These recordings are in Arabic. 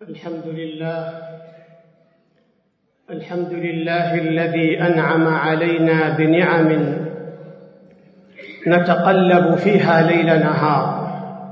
الحمد لله الذي أنعم علينا بنعم نتقلب فيها ليل نهار.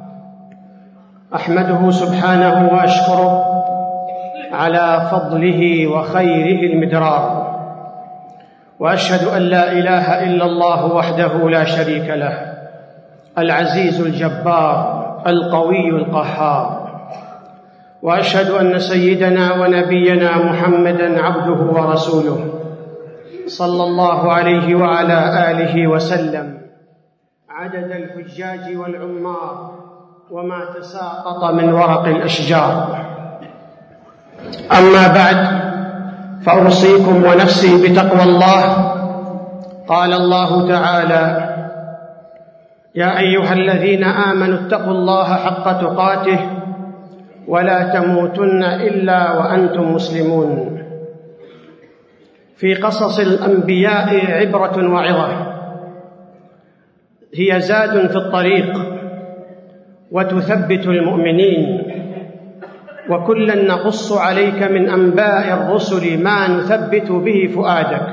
أحمده سبحانه وأشكره على فضله وخيره المدرار، وأشهد أن لا إله إلا الله وحده لا شريك له، العزيز الجبار القوي القهار. وأشهد أن سيدنا ونبينا محمدًا عبده ورسوله صلى الله عليه وعلى آله وسلم عدد الحجاج والعمار وما تساقط من ورق الأشجار. أما بعد، فأوصيكم ونفسي بتقوى الله. قال الله تعالى: يا أيها الذين آمنوا اتقوا الله حق تقاته ولا تموتن إلا وأنتم مسلمون. في قصص الأنبياء عبرة وعظة، هي زاد في الطريق وتثبت المؤمنين، وكلا نقص عليك من أنباء الرسل ما نثبت به فؤادك.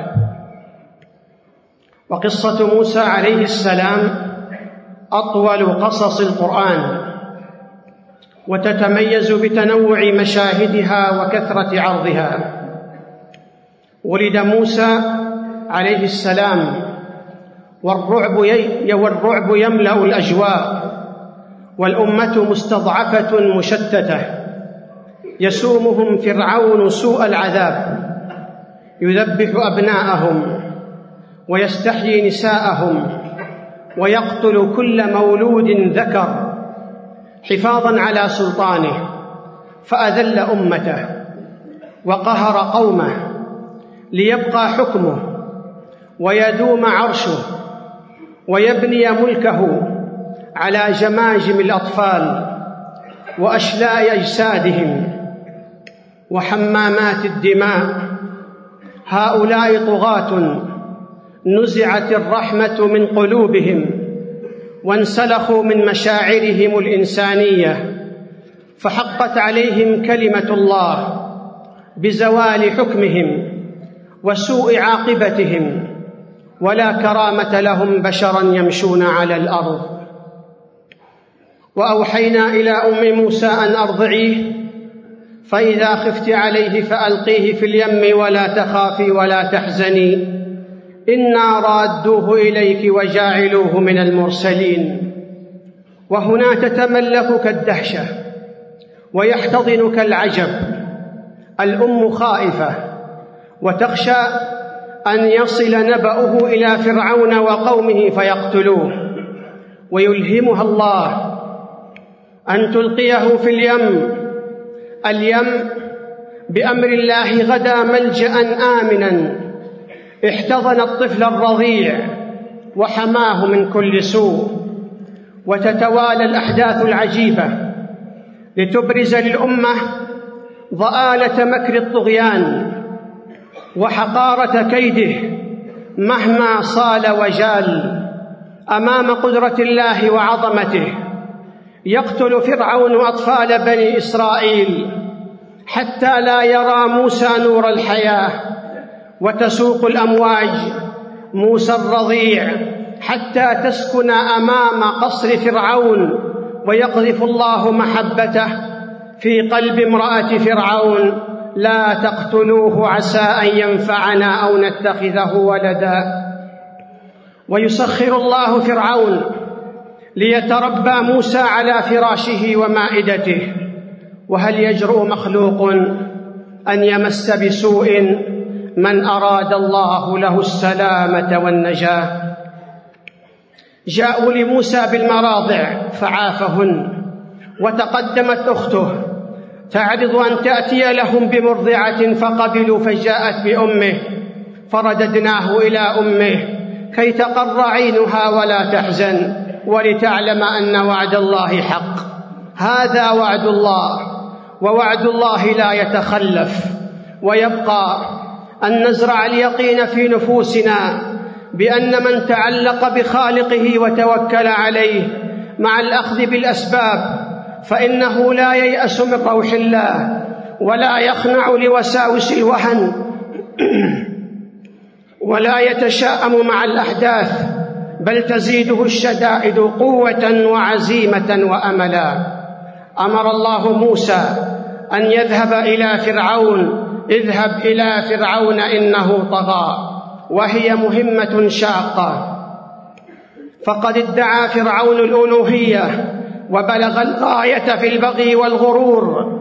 وقصة موسى عليه السلام أطول قصص القرآن، وتتميز بتنوع مشاهدها وكثرة عرضها. ولد موسى عليه السلام والرعب يملأ الأجواء، والأمة مستضعفة مشتتة، يسومهم فرعون سوء العذاب، يذبح أبناءهم ويستحيي نساءهم ويقتل كل مولود ذكر حفاظاً على سلطانه، فأذل أمته وقهر قومه ليبقى حكمه ويدوم عرشه ويبني ملكه على جماجم الأطفال وأشلاء أجسادهم وحمامات الدماء. هؤلاء طغاة نزعت الرحمة من قلوبهم وانسلخوا من مشاعرهم الإنسانية، فحقت عليهم كلمة الله بزوال حكمهم وسوء عاقبتهم، ولا كرامة لهم بشرا يمشون على الأرض. وأوحينا إلى أم موسى أن أرضعيه، فإذا خفت عليه فألقيه في اليم ولا تخافي ولا تحزني إنا رادوه إليك وجاعلوه من المرسلين. وهنا تتملكك الدهشة ويحتضنك العجب. الأم خائفة وتخشى أن يصل نبأه إلى فرعون وقومه فيقتلوه، ويلهمها الله أن تلقيه في اليم بأمر الله غدا ملجأ آمناً احتضن الطفل الرضيع وحماه من كل سوء. وتتوالى الأحداث العجيبة لتبرز للأمة ضآلة مكر الطغيان وحقارة كيده مهما صال وجال أمام قدرة الله وعظمته. يقتل فرعون أطفال بني إسرائيل حتى لا يرى موسى نور الحياة، وتسوق الأمواج موسى الرضيع حتى تسكن أمام قصر فرعون، ويقذف الله محبته في قلب امرأة فرعون: لا تقتلوه عسى أن ينفعنا أو نتخذه ولدا. ويسخر الله فرعون ليتربى موسى على فراشه ومائدته. وهل يجرؤ مخلوق أن يمس بسوء من أراد الله له السلامة والنجاة؟ جاءوا لموسى بالمراضع فعافهن، وتقدمت أخته تعرض أن تأتي لهم بمرضعة فقبلوا، فجاءت بأمه فرددناه إلى أمه كي تقر عينها ولا تحزن ولتعلم أن وعد الله حق. هذا وعد الله، ووعد الله لا يتخلف. ويبقى أن نزرع اليقين في نفوسنا بأن من تعلق بخالقه وتوكل عليه مع الأخذ بالأسباب فإنه لا ييأس من روح الله ولا يخنع لوساوس الوهن ولا يتشاءم مع الأحداث، بل تزيده الشدائد قوة وعزيمة وأملا. أمر الله موسى أن يذهب إلى فرعون: اذهب إلى فرعون إنه طغى، وهي مهمة شاقة، فقد ادعى فرعون الألوهية وبلغ الغاية في البغي والغرور.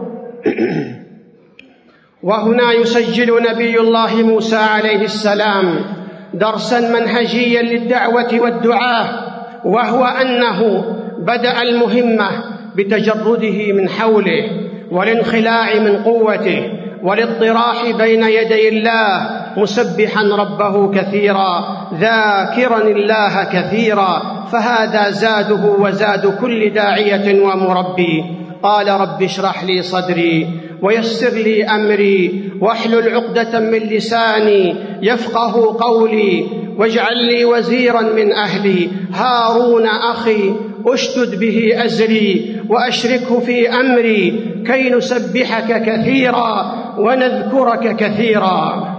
وهنا يسجل نبي الله موسى عليه السلام درسا منهجيا للدعوة والدعاة، وهو أنه بدأ المهمة بتجرده من حوله والانخلاع من قوته والاضطراح بين يدي الله، مسبحا ربه كثيرا ذاكرا الله كثيرا، فهذا زاده وزاد كل داعية ومربي. قال: رب اشرح لي صدري ويسر لي أمري واحلل عقدة من لساني يفقه قولي واجعل لي وزيرا من أهلي هارون أخي أشدد به أزري وأشركه في أمري كي نسبحك كثيرا ونذكرك كثيرا.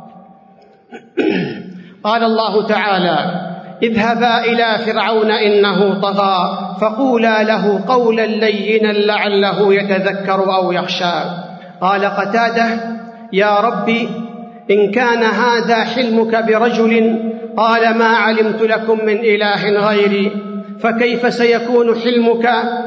قال الله تعالى: اذهبا إلى فرعون إنه طغى فقولا له قولا لينا لعله يتذكر أو يخشى. قال قتادة: يا ربي إن كان هذا حلمك برجل، قال: ما علمت لكم من إله غيري، فكيف سيكون حلمك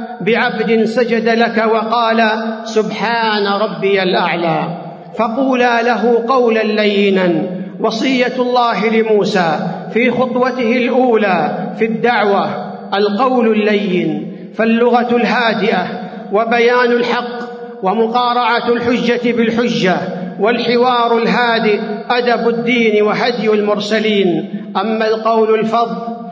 بعبد سجد لك وقال سبحان ربي الأعلى؟ فقولا له قولا لينا. وصية الله لموسى في خطوته الأولى في الدعوة القول اللين، فاللغة الهادئة وبيان الحق ومقارعة الحجة بالحجة والحوار الهادئ أدب الدين وهدي المرسلين. أما القول الفظ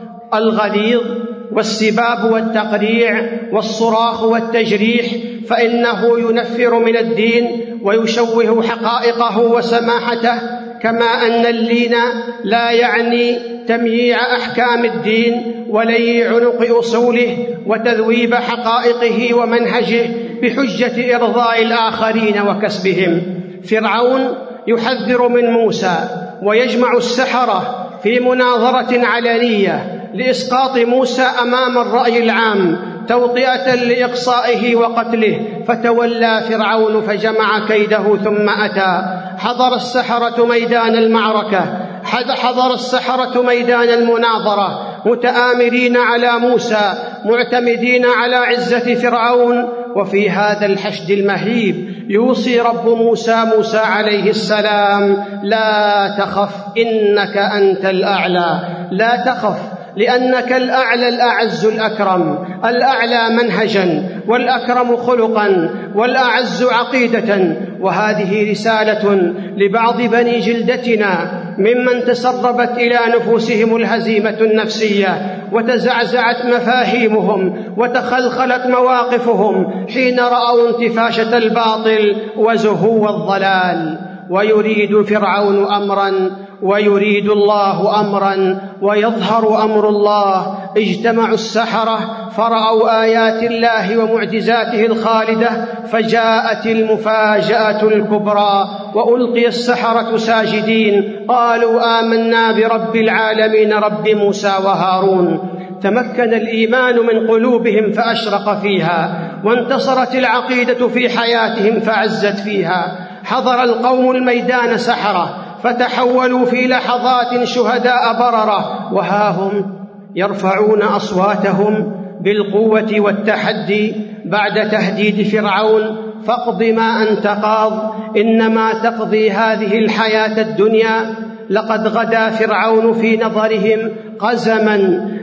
الغليظ والسباب والتقريع والصراخ والتجريح فإنه ينفر من الدين ويشوه حقائقه وسماحته، كما أن اللين لا يعني تمييع أحكام الدين ولي عنق أصوله وتذويب حقائقه ومنهجه بحجة إرضاء الآخرين وكسبهم. فرعون يحذر من موسى ويجمع السحرة في مناظرة علنية لإسقاط موسى أمام الرأي العام توطئة لإقصائه وقتله، فتولى فرعون فجمع كيده ثم أتى. حضر السحرة ميدان المعركة، حضر السحرة ميدان المناظرة متآمرين على موسى معتمدين على عزة فرعون. وفي هذا الحشد المهيب يوصي رب موسى عليه السلام: لا تخف إنك أنت الأعلى، لا تخف لأنك الأعلى الأعز الأكرم، الأعلى منهجا والأكرم خلقا والأعز عقيدة. وهذه رسالة لبعض بني جلدتنا ممن تسربت إلى نفوسهم الهزيمة النفسية وتزعزعت مفاهيمهم وتخلخلت مواقفهم حين رأوا انتفاشة الباطل وزهو الضلال. ويريد فرعون أمرا ويريد الله أمرا ويظهر أمر الله. اجتمعوا السحرة فرأوا آيات الله ومعجزاته الخالدة، فجاءت المفاجأة الكبرى وألقي السحرة ساجدين قالوا آمنا برب العالمين رب موسى وهارون. تمكن الإيمان من قلوبهم فأشرق فيها، وانتصرت العقيدة في حياتهم فعزت فيها. حضر القوم الميدان سحرة فتحولوا في لحظات شهداء بررة، وها هم يرفعون أصواتهم بالقوة والتحدي بعد تهديد فرعون: فاقض ما أنت قاض إنما تقضي هذه الحياة الدنيا. لقد غدا فرعون في نظرهم قزما،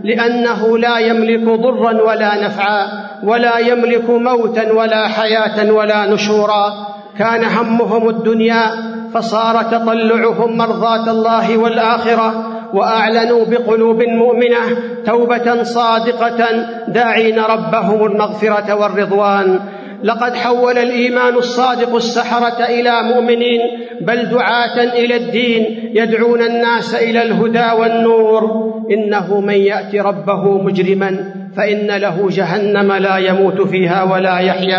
لأنه لا يملك ضرا ولا نفعا، ولا يملك موتا ولا حياة ولا نشورا. كان همهم الدنيا فصار تطلعهم مرضاة الله والآخرة، وأعلنوا بقلوب مؤمنة توبة صادقة داعين ربهم المغفرة والرضوان. لقد حول الإيمان الصادق السحرة إلى مؤمنين، بل دعاة إلى الدين يدعون الناس إلى الهدى والنور. إنه من يأت ربه مجرما فإن له جهنم لا يموت فيها ولا يحيا،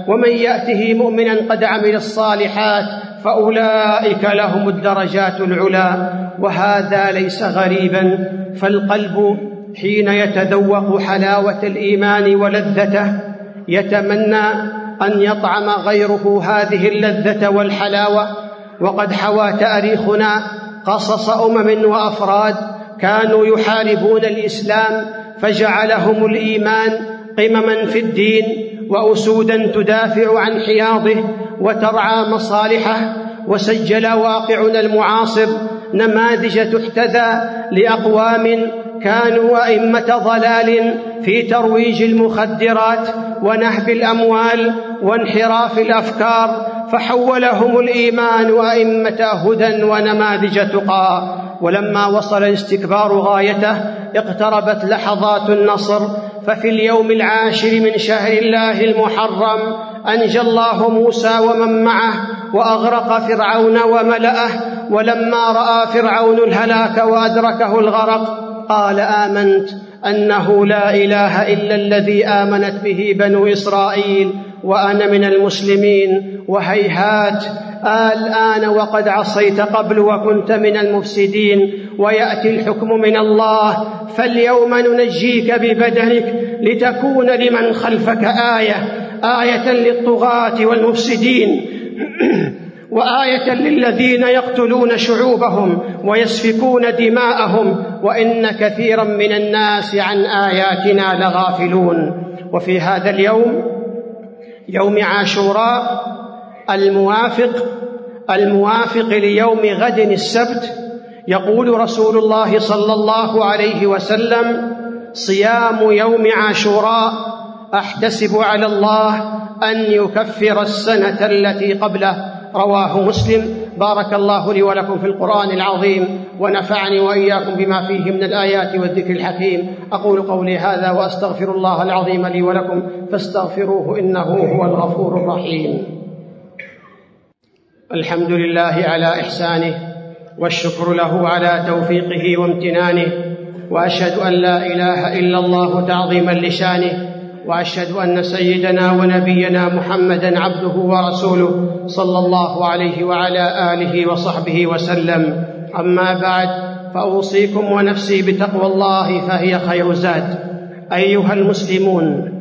ومن يأته مؤمنا قد عمل الصالحات فأولئك لهم الدرجات العلى. وهذا ليس غريبا، فالقلب حين يتذوق حلاوة الإيمان ولذته يتمنى أن يطعم غيره هذه اللذة والحلاوة. وقد حوى تاريخنا قصص وأفراد كانوا يحاربون الإسلام فجعلهم الإيمان قمما في الدين وأسودا تدافع عن حياضه وترعى مصالحه. وسجل واقعنا المعاصر نماذج تحتذى لأقوام كانوا أئمة ضلال في ترويج المخدرات ونهب الأموال وانحراف الأفكار، فحولهم الإيمان أئمة هدى ونماذج تقى. ولما وصل الاستكبار غايته اقتربت لحظات النصر، ففي اليوم 10 من شهر الله المحرم أنجى الله موسى ومن معه وأغرق فرعون وملأه. ولما رأى فرعون الهلاك وأدركه الغرق قال آمنت أنه لا إله إلا الذي آمنت به بنو إسرائيل وأنا من المسلمين. وهيهات الآن وقد عصيت قبل وكنت من المفسدين ويأتي الحكم من الله، فاليوم ننجيك ببدنك لتكون لمن خلفك آية للطغاة والمفسدين وآية للذين يقتلون شعوبهم ويسفكون دماءهم وإن كثيرا من الناس عن آياتنا لغافلون. وفي هذا اليوم، يوم عاشوراء الموافق ليوم غد السبت، يقول رسول الله صلى الله عليه وسلم: صيام يوم عاشوراء أحتسب على الله أن يكفر السنة التي قبله. رواه مسلم. بارك الله لي ولكم في القرآن العظيم ونفعني وإياكم بما فيه من الآيات والذكر الحكيم. أقول قولي هذا وأستغفر الله العظيم لي ولكم فاستغفروه إنه هو الغفور الرحيم. الحمد لله على إحسانه والشكر له على توفيقه وامتنانه، وأشهد أن لا إله إلا الله تعظيما لشانه، وأشهد أن سيدنا ونبينا محمدًا عبده ورسوله صلى الله عليه وعلى آله وصحبه وسلم. أما بعد، فأوصيكم ونفسي بتقوى الله فهي خير زاد. أيها المسلمون،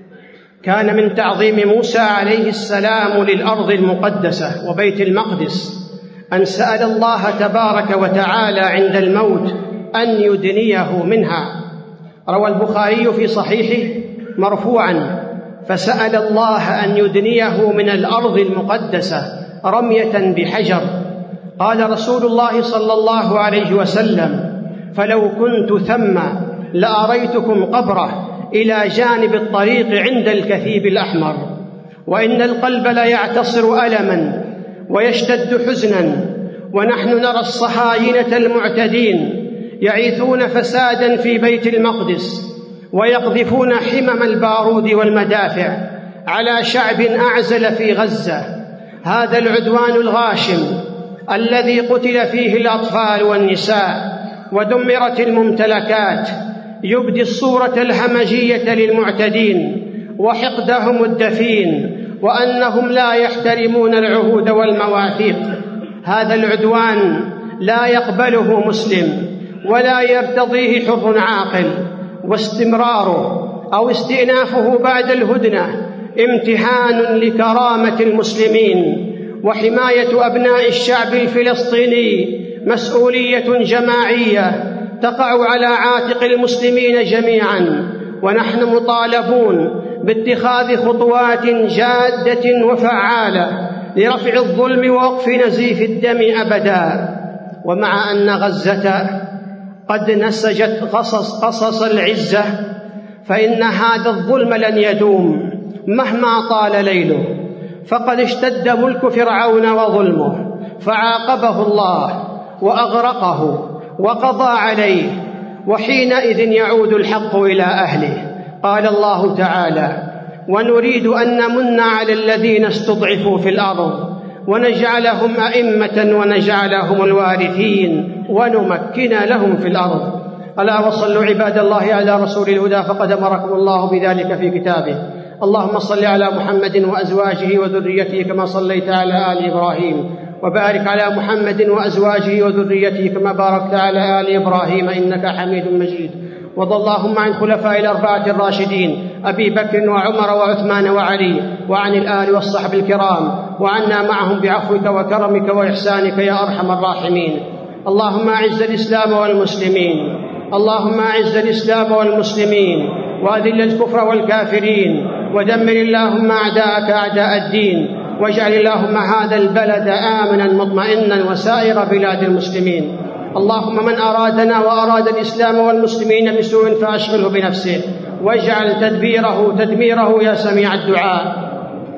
كان من تعظيم موسى عليه السلام للأرض المقدسة وبيت المقدس أن سأل الله تبارك وتعالى عند الموت أن يدنيه منها. روى البخاري في صحيحه مرفوعا: فسأل الله أن يدنيه من الأرض المقدسة رمية بحجر. قال رسول الله صلى الله عليه وسلم: فلو كنت ثم لأريتكم قبره إلى جانب الطريق عند الكثيب الأحمر. وإن القلب ليعتصر ألما ويشتد حزنا ونحن نرى الصهاينة المعتدين يعيثون فسادا في بيت المقدس ويقذفون حمم البارود والمدافع على شعب أعزل في غزة. هذا العدوان الغاشم الذي قتل فيه الأطفال والنساء ودمرت الممتلكات يبدي الصورة الهمجية للمعتدين وحقدهم الدفين، وأنهم لا يحترمون العهود والمواثيق. هذا العدوان لا يقبله مسلم ولا يرتضيه حر عاقل، واستمراره أو استئنافه بعد الهدنة امتحان لكرامة المسلمين، وحماية أبناء الشعب الفلسطيني مسؤولية جماعية تقع على عاتق المسلمين جميعا. ونحن مطالبون باتخاذ خطوات جادة وفعالة لرفع الظلم ووقف نزيف الدم أبدا. ومع أن غزة قد نسجت قصص العزة، فإن هذا الظلم لن يدوم مهما طال ليله، فقد اشتد ملك فرعون وظلمه فعاقبه الله وأغرقه وقضى عليه، وحينئذ يعود الحق إلى أهله. قال الله تعالى: ونريد أن نمن على الذين استضعفوا في الأرض ونجعلهم أئمة ونجعلهم الوارثين ونمكن لهم في الأرض. ألا وصلوا عباد الله على رسول الهدى، فقد أمركم الله بذلك في كتابه: اللهم صل على محمد وأزواجه وذريته كما صليت على آل إبراهيم، وبارك على محمد وأزواجه وذريته كما باركت على آل إبراهيم إنك حميد مجيد. وارض اللهم عن خلفاء الأربعة الراشدين أبي بكر وعمر وعثمان وعلي، وعن الآل والصحب الكرام، وعنا معهم بعفوك وكرمك وإحسانك يا أرحم الراحمين. اللهم أعز الإسلام والمسلمين، اللهم أعز الإسلام والمسلمين، وأذل الكفر والكافرين، ودمر اللهم أعداءك أعداء الدين، واجعل اللهم هذا البلد آمنا مطمئنا وسائر بلاد المسلمين. اللهم من أرادنا وأراد الإسلام والمسلمين بسوء فأشغله بنفسه، واجعل تدميره يا سميع الدعاء.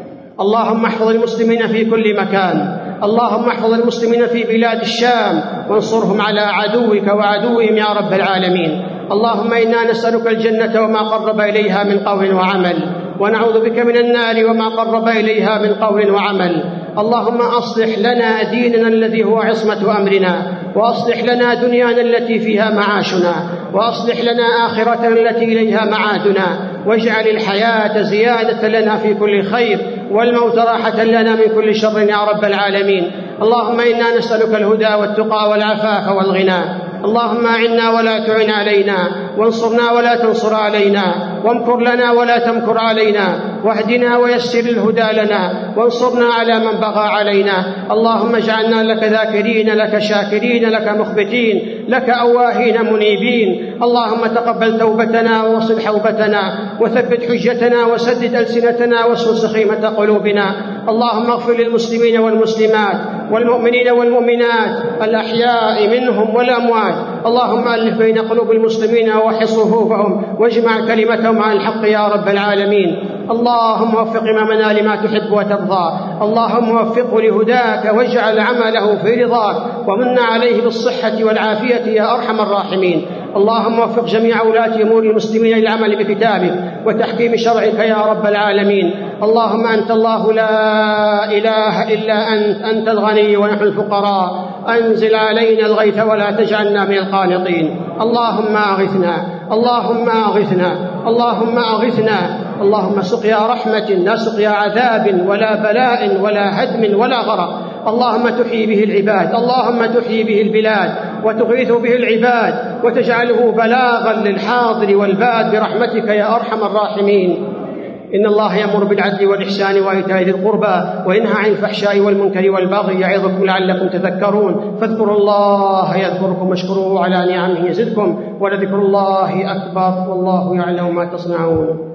اللهم احفظ المسلمين في كل مكان، اللهم احفظ المسلمين في بلاد الشام وانصرهم على عدوك وعدوهم يا رب العالمين. اللهم إنا نسألك الجنة وما قرب إليها من قول وعمل، ونعوذ بك من النار وما قرب إليها من قول وعمل. اللهم أصلح لنا ديننا الذي هو عصمة أمرنا، وأصلح لنا دنيانا التي فيها معاشنا، وأصلح لنا آخرتنا التي إليها معادنا، واجعل الحياة زيادة لنا في كل خير، والموت راحة لنا من كل شر يا رب العالمين. اللهم إنا نسألك الهدى والتقى والعفاف والغنى. اللهم أعنا ولا تعن علينا، وانصرنا ولا تنصر علينا، وامكر لنا ولا تمكر علينا، واهدنا ويسر الهدى لنا، وانصرنا على من بغى علينا. اللهم اجعلنا لك ذاكرين، لك شاكرين، لك مخبتين، لك أواهين منيبين. اللهم تقبل توبتنا ووصل حوبتنا، وثبت حجتنا، وسدد ألسنتنا، واسلل سخيمة قلوبنا. اللهم اغفر للمسلمين والمسلمات والمؤمنين والمؤمنات الأحياء منهم والأموات. اللهم ألف بين قلوب المسلمين ووحد صفوفهم، واجمع كلمتهم على الحق يا رب العالمين. اللهم وفق إمامنا لما تحب وترضى، اللهم وفقه لهداك، واجعل عمله في رضاك، ومن عليه بالصحة والعافية يا أرحم الراحمين. اللهم وفق جميع ولاة أمور المسلمين للعمل بكتابك وتحكيم شرعك يا رب العالمين. اللهم أنت الله لا إله إلا أنت الغني ونحن الفقراء. أنزل علينا الغيث ولا تجعلنا من القانطين. اللهم أغثنا، اللهم أغثنا، اللهم أغثنا. اللهم سقيا رحمة لا سقيا عذاب ولا بلاء ولا هدم ولا غرق. اللهم تحيي به العباد، اللهم تحيي به البلاد، وتغيث به العباد، وتجعله بلاغا للحاضر والباد برحمتك يا أرحم الراحمين. إن الله يأمر بالعدل والإحسان وإيتاء ذي القربى، وينهى عن الفحشاء والمنكر والبغي، يعظكم لعلكم تذكرون. فاذكروا الله يذكركم، واشكروه على نعمه يزدكم، ولذكر الله أكبر، والله يعلم ما تصنعون.